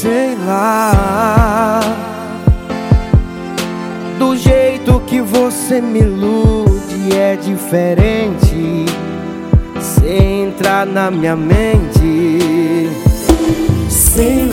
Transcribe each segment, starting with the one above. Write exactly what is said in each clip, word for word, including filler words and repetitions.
Sei lá, do jeito que você me ilude é diferente. Cê entra na minha mente, sei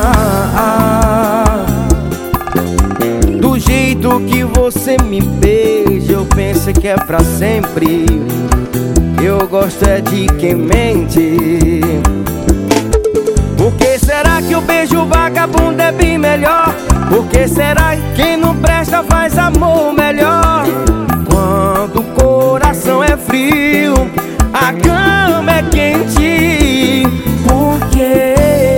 lá, do jeito que você me beija eu penso que é pra sempre. Eu gosto é de quem mente. Por que será que o beijo vagabundo é bem melhor? Por que será que quem não presta faz amor melhor? Quando o coração é frio, a cama é quente. Por quê?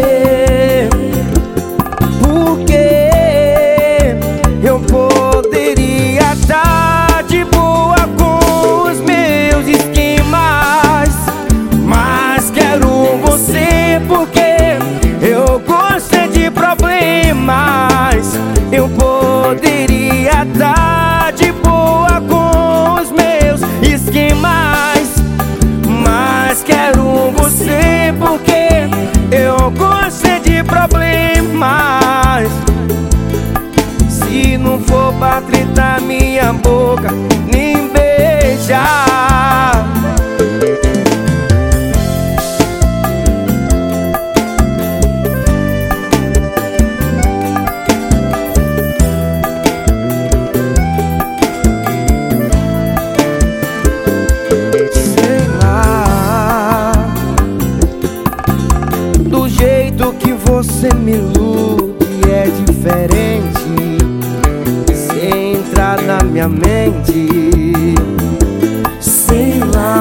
Por quê? Eu poderia estar de boa com os meus esquemas, mas quero você porque eu gosto de problemas. Eu poderia estar de boa com os meus esquemas, mas quero você porque eu gosto de problemas. Se não for pra tretar minha boca, nem beijar. Que você me ilude é diferente. Cê entra na minha mente, sei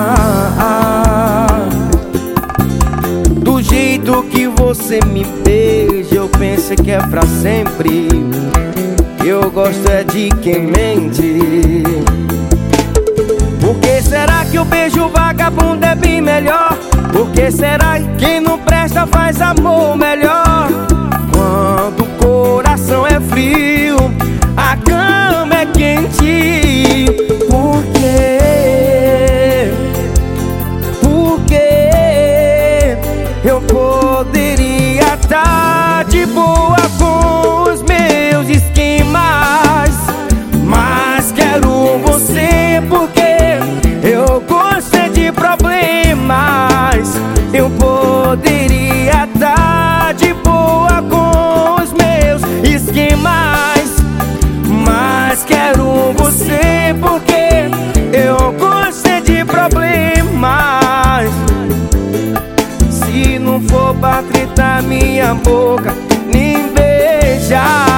lá, do jeito que você me beija eu penso que é pra sempre. Eu gosto é de quem mente. Por que será que o beijo vagabundo é bem melhor? Por que será que quem não presta faz amor melhor? Quando o coração é frio, a cama é quente. Por quê? Por quê? Eu poderia estar de boa com os meus esquemas, mas quero você porque eu gosto de problemas. Eu poderia estar de boa com os meus esquemas, mas quero você porque eu gosto de problemas. Se não for pra tretar minha boca, nem beijar.